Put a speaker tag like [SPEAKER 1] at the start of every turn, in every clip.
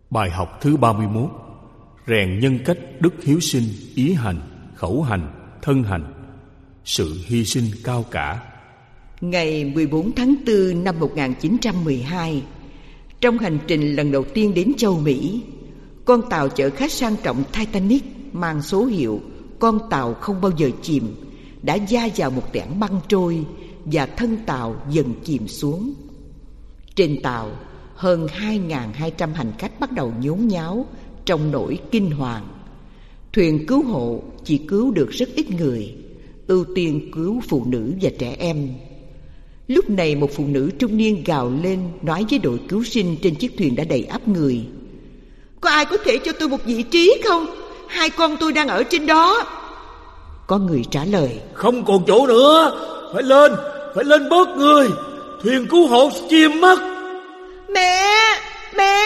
[SPEAKER 1] Bài học thứ 31: rèn nhân cách đức hiếu sinh, ý hành, khẩu hành, thân hành, sự hy sinh cao cả.
[SPEAKER 2] Ngày 14 tháng 4 năm 1912, trong hành trình lần đầu tiên đến châu Mỹ, con tàu chở khách sang trọng Titanic mang số hiệu "Con tàu không bao giờ chìm" đã va vào một tảng băng trôi và thân tàu dần chìm xuống. Trên tàu, hơn 2.200 hành khách bắt đầu nhốn nháo trong nỗi kinh hoàng. Thuyền cứu hộ chỉ cứu được rất ít người, ưu tiên cứu phụ nữ và trẻ em. Lúc này một phụ nữ trung niên gào lên nói với đội cứu sinh trên chiếc thuyền đã đầy ắp người: "Có ai có thể cho tôi một vị trí không? Hai con tôi đang ở trên đó." Có người trả lời:
[SPEAKER 3] "Không còn chỗ nữa, phải lên bớt người, thuyền cứu hộ chìm mất."
[SPEAKER 2] Mẹ!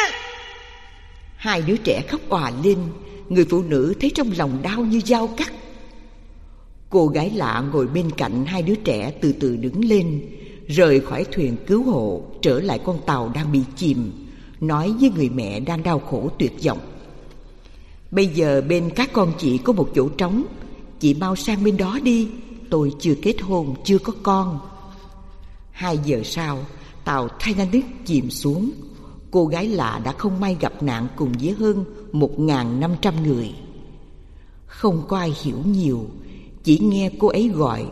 [SPEAKER 2] Hai đứa trẻ khóc òa lên. Người phụ nữ thấy trong lòng đau như dao cắt. Cô gái lạ ngồi bên cạnh hai đứa trẻ từ từ đứng lên, rời khỏi thuyền cứu hộ, trở lại con tàu đang bị chìm, nói với người mẹ đang đau khổ tuyệt vọng: "Bây giờ bên các con chị có một chỗ trống, chị mau sang bên đó đi, tôi chưa kết hôn, chưa có con." 2 giờ sau, tàu Titanic chìm xuống. Cô gái lạ đã không may gặp nạn cùng với hơn 1.500 người. Không có ai hiểu nhiều, chỉ nghe cô ấy gọi: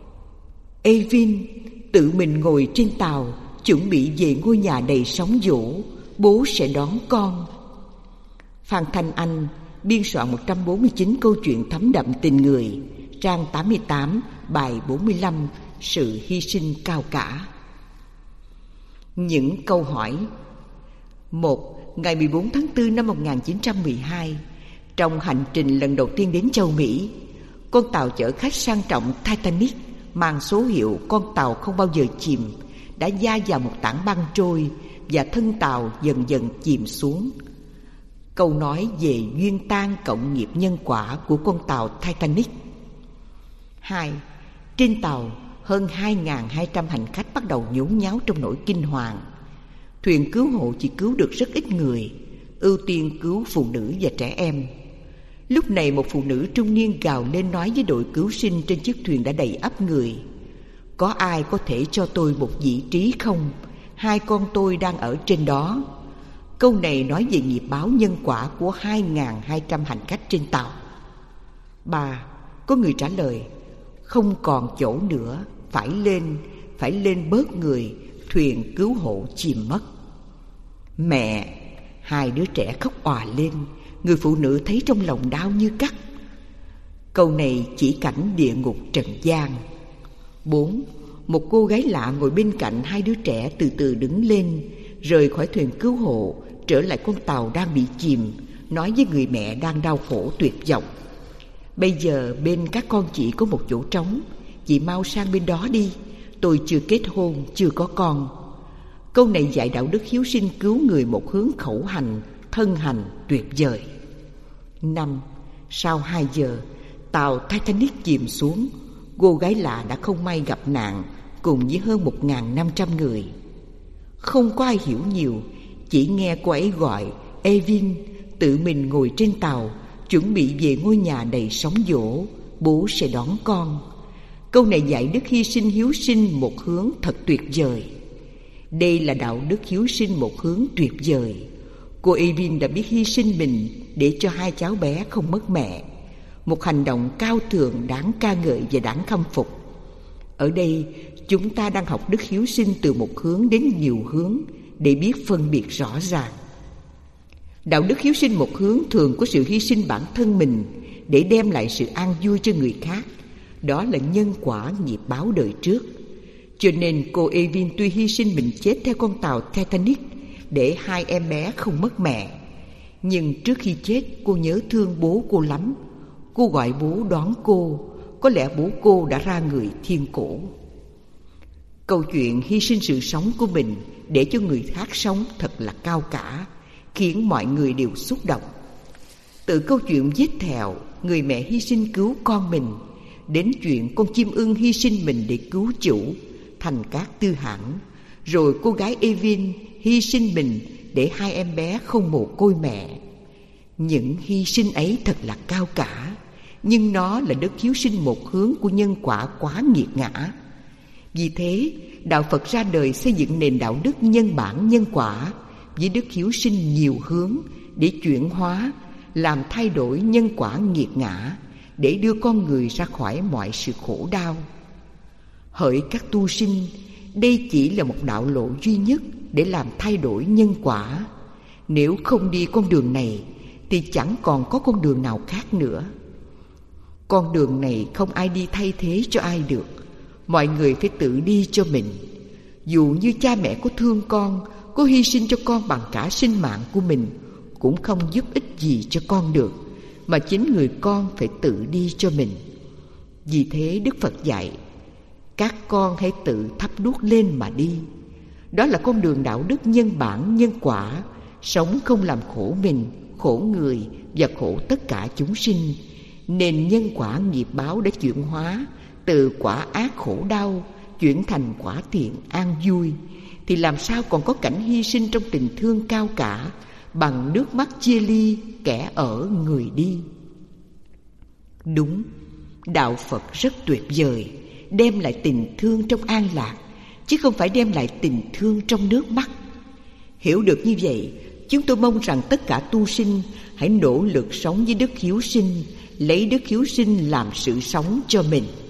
[SPEAKER 2] "Evin, tự mình ngồi trên tàu, chuẩn bị về ngôi nhà đầy sóng vỗ, bố sẽ đón con." Phan Thanh Anh biên soạn 149 câu chuyện thấm đậm tình người, trang 88, bài 45, sự hy sinh cao cả. Những câu hỏi. 1. Ngày 14 tháng 4 năm 1912, trong hành trình lần đầu tiên đến châu Mỹ, con tàu chở khách sang trọng Titanic mang số hiệu "Con tàu không bao giờ chìm" đã va vào một tảng băng trôi và thân tàu dần dần chìm xuống. Câu nói về duyên tan cộng nghiệp nhân quả của con tàu Titanic. 2. Trên tàu, hơn 2.200 hành khách bắt đầu nhốn nháo trong nỗi kinh hoàng. Thuyền cứu hộ chỉ cứu được rất ít người, ưu tiên cứu phụ nữ và trẻ em. Lúc này một phụ nữ trung niên gào lên nói với đội cứu sinh trên chiếc thuyền đã đầy ắp người: "Có ai có thể cho tôi một vị trí không? Hai con tôi đang ở trên đó." Câu này nói về nghiệp báo nhân quả của 2.200 hành khách trên tàu. 3. Có người trả lời: "Không còn chỗ nữa, phải lên bớt người, thuyền cứu hộ chìm mất." Mẹ! Hai đứa trẻ khóc òa lên. Người phụ nữ thấy trong lòng đau như cắt. Câu này chỉ cảnh địa ngục trần gian. 4. Một cô gái lạ ngồi bên cạnh hai đứa trẻ từ từ đứng lên, rời khỏi thuyền cứu hộ, trở lại con tàu đang bị chìm, nói với người mẹ đang đau khổ tuyệt vọng: "Bây giờ bên các con chị có một chỗ trống, chị mau sang bên đó đi, tôi chưa kết hôn, chưa có con." Câu này dạy đạo đức hiếu sinh cứu người một hướng khẩu hành, thân hành tuyệt vời. 5. Sau 2 giờ, tàu Titanic chìm xuống. Cô gái lạ đã không may gặp nạn cùng với hơn 1.500 người. Không có ai hiểu nhiều, chỉ nghe cô ấy gọi: "Evin, tự mình ngồi trên tàu, chuẩn bị về ngôi nhà đầy sóng vỗ, bố sẽ đón con." Câu này dạy đức hy sinh hiếu sinh một hướng thật tuyệt vời. Đây là đạo đức hiếu sinh một hướng tuyệt vời. Cô Evin đã biết hy sinh mình để cho hai cháu bé không mất mẹ. Một hành động cao thượng đáng ca ngợi và đáng khâm phục. Ở đây, chúng ta đang học đức hiếu sinh từ một hướng đến nhiều hướng để biết phân biệt rõ ràng. Đạo đức hiếu sinh một hướng thường có sự hy sinh bản thân mình để đem lại sự an vui cho người khác. Đó là nhân quả nghiệp báo đời trước. Cho nên cô Evin tuy hy sinh mình chết theo con tàu Titanic để hai em bé không mất mẹ, nhưng trước khi chết cô nhớ thương bố cô lắm. Cô gọi bố đón cô. Có lẽ bố cô đã ra người thiên cổ. Câu chuyện hy sinh sự sống của mình để cho người khác sống thật là cao cả, khiến mọi người đều xúc động. Từ câu chuyện vết thẹo người mẹ hy sinh cứu con mình, đến chuyện con chim ưng hy sinh mình để cứu chủ, Thành Cát Tư Hãn, rồi cô gái Evin hy sinh mình để hai em bé không mồ côi mẹ. Những hy sinh ấy thật là cao cả, nhưng nó là đức hiếu sinh một hướng của nhân quả quá nghiệt ngã. Vì thế, Đạo Phật ra đời xây dựng nền đạo đức nhân bản nhân quả với đức hiếu sinh nhiều hướng để chuyển hóa, làm thay đổi nhân quả nghiệt ngã, để đưa con người ra khỏi mọi sự khổ đau. Hỡi các tu sinh, đây chỉ là một đạo lộ duy nhất để làm thay đổi nhân quả. Nếu không đi con đường này thì chẳng còn có con đường nào khác nữa. Con đường này không ai đi thay thế cho ai được, mọi người phải tự đi cho mình. Dù như cha mẹ có thương con, có hy sinh cho con bằng cả sinh mạng của mình, cũng không giúp ích gì cho con được, mà chính người con phải tự đi cho mình. Vì thế Đức Phật dạy, các con hãy tự thắp đuốc lên mà đi. Đó là con đường đạo đức nhân bản nhân quả, sống không làm khổ mình, khổ người và khổ tất cả chúng sinh. Nền nhân quả nghiệp báo đã chuyển hóa từ quả ác khổ đau chuyển thành quả thiện an vui, thì làm sao còn có cảnh hy sinh trong tình thương cao cả bằng nước mắt chia ly kẻ ở người đi. Đúng, đạo Phật rất tuyệt vời, đem lại tình thương trong an lạc, chứ không phải đem lại tình thương trong nước mắt. Hiểu được như vậy, chúng tôi mong rằng tất cả tu sinh hãy nỗ lực sống với đức hiếu sinh, lấy đức hiếu sinh làm sự sống cho mình.